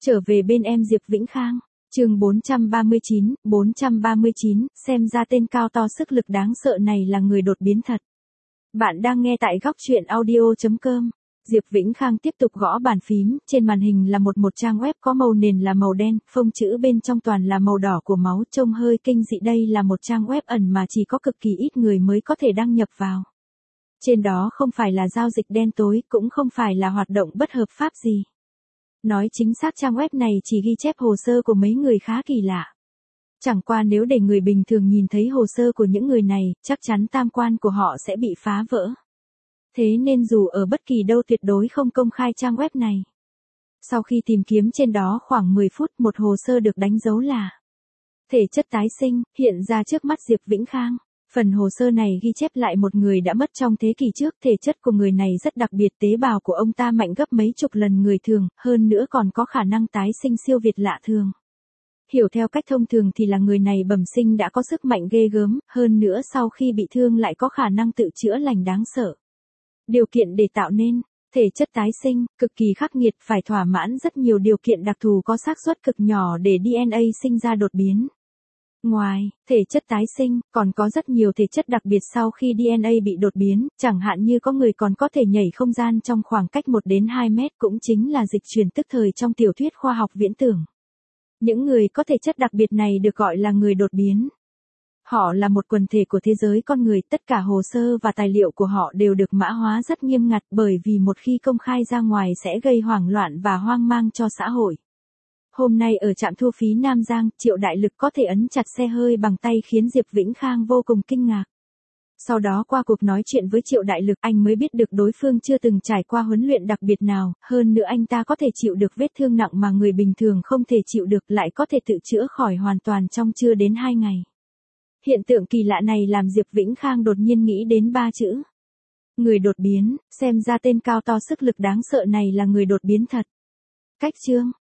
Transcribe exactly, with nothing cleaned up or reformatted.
Trở về bên em Diệp Vĩnh Khang. Chương bốn trăm ba mươi chín, bốn trăm ba mươi chín, xem ra tên cao to sức lực đáng sợ này là người đột biến thật. Bạn đang nghe tại góc truyện audio chấm com. Diệp Vĩnh Khang tiếp tục gõ bàn phím, trên màn hình là một một trang web có màu nền là màu đen, phông chữ bên trong toàn là màu đỏ của máu, trông hơi kinh dị. Đây là một trang web ẩn mà chỉ có cực kỳ ít người mới có thể đăng nhập vào. Trên đó không phải là giao dịch đen tối, cũng không phải là hoạt động bất hợp pháp gì. Nói chính xác trang web này chỉ ghi chép hồ sơ của mấy người khá kỳ lạ. Chẳng qua nếu để người bình thường nhìn thấy hồ sơ của những người này, chắc chắn tam quan của họ sẽ bị phá vỡ. Thế nên dù ở bất kỳ đâu tuyệt đối không công khai trang web này. Sau khi tìm kiếm trên đó khoảng mười phút, một hồ sơ được đánh dấu là thể chất tái sinh, hiện ra trước mắt Diệp Vĩnh Khang. Phần hồ sơ này ghi chép lại một người đã mất trong thế kỷ trước, thể chất của người này rất đặc biệt, tế bào của ông ta mạnh gấp mấy chục lần người thường, hơn nữa còn có khả năng tái sinh siêu việt lạ thường. Hiểu theo cách thông thường thì là người này bẩm sinh đã có sức mạnh ghê gớm, hơn nữa sau khi bị thương lại có khả năng tự chữa lành đáng sợ. Điều kiện để tạo nên thể chất tái sinh, cực kỳ khắc nghiệt, phải thỏa mãn rất nhiều điều kiện đặc thù, có xác suất cực nhỏ để đê en a sinh ra đột biến. Ngoài thể chất tái sinh, còn có rất nhiều thể chất đặc biệt sau khi đê en a bị đột biến, chẳng hạn như có người còn có thể nhảy không gian trong khoảng cách một đến hai mét, cũng chính là dịch chuyển tức thời trong tiểu thuyết khoa học viễn tưởng. Những người có thể chất đặc biệt này được gọi là người đột biến. Họ là một quần thể của thế giới con người, tất cả hồ sơ và tài liệu của họ đều được mã hóa rất nghiêm ngặt, bởi vì một khi công khai ra ngoài sẽ gây hoảng loạn và hoang mang cho xã hội. Hôm nay ở trạm thu phí Nam Giang, Triệu Đại Lực có thể ấn chặt xe hơi bằng tay khiến Diệp Vĩnh Khang vô cùng kinh ngạc. Sau đó qua cuộc nói chuyện với Triệu Đại Lực, anh mới biết được đối phương chưa từng trải qua huấn luyện đặc biệt nào, hơn nữa anh ta có thể chịu được vết thương nặng mà người bình thường không thể chịu được, lại có thể tự chữa khỏi hoàn toàn trong chưa đến hai ngày. Hiện tượng kỳ lạ này làm Diệp Vĩnh Khang đột nhiên nghĩ đến ba chữ. Người đột biến, xem ra tên cao to sức lực đáng sợ này là người đột biến thật. Cách chương